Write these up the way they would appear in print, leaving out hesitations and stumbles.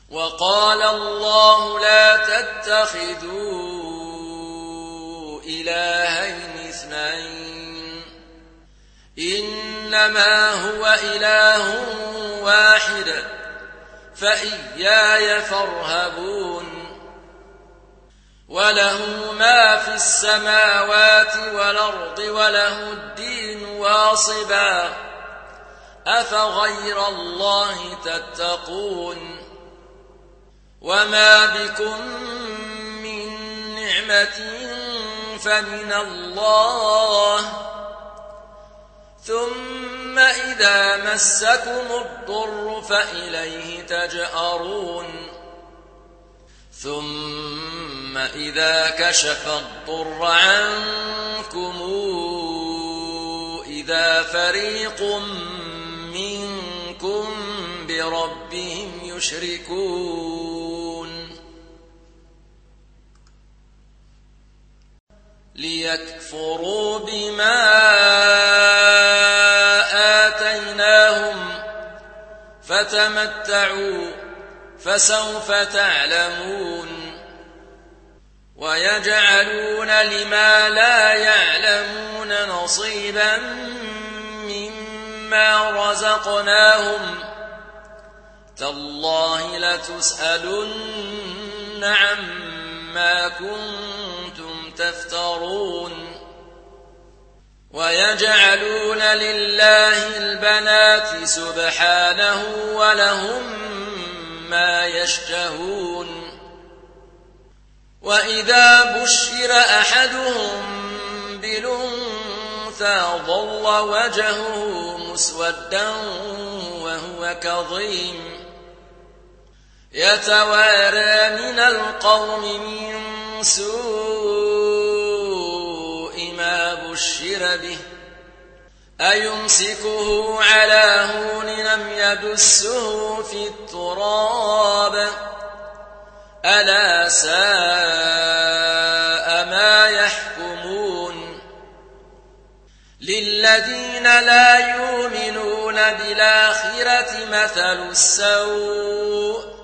وقال الله لا تتخذوا إلهين اثنين إنما هو إله واحد فإياي فارهبون وله ما في السماوات والأرض وله الدين واصبا أفغير الله تتقون وما بكم من نعمة فمن الله ثم إذا مسكم الضر فإليه تجأرون ثم إذا كشف الضر عنكم إذا فريق منكم بربهم يشركون ليكفروا بما آتيناهم فتمتعوا فسوف تعلمون ويجعلون لما لا يعلمون نصيبا مما رزقناهم تالله لتسألن عما كنتم تفترون ويجعلون لله البنات سبحانه ولهم ما يشتهون وإذا بشر أحدهم بالأنثى ظل وجهه مسودا وهو كظيم يتوارى من القوم من سوء ما بشر به أيمسكه على هون لم يدسه في التراب ألا ساء ما يحكمون للذين لا يؤمنون بالآخرة مثل السوء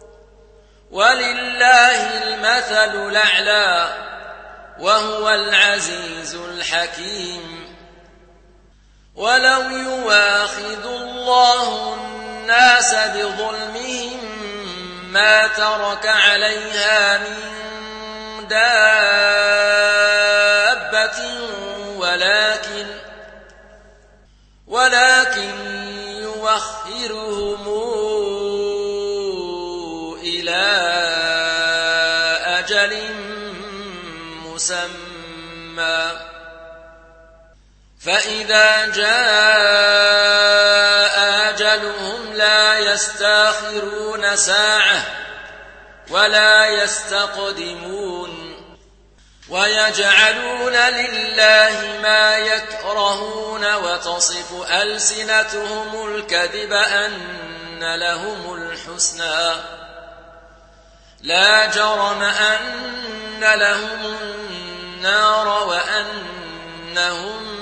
ولله المثل الأعلى وهو العزيز الحكيم ولو يواخذ الله الناس بظلمهم ما ترك عليها من دابة ولكن يوخرهم إلى أجل مسمى فإذا جاء أجلهم لا يستأخرون ساعة ولا يستقدمون ويجعلون لله ما يكرهون وتصف ألسنتهم الكذب أن لهم الحسنى لا جرم أن لهم النار وأنهم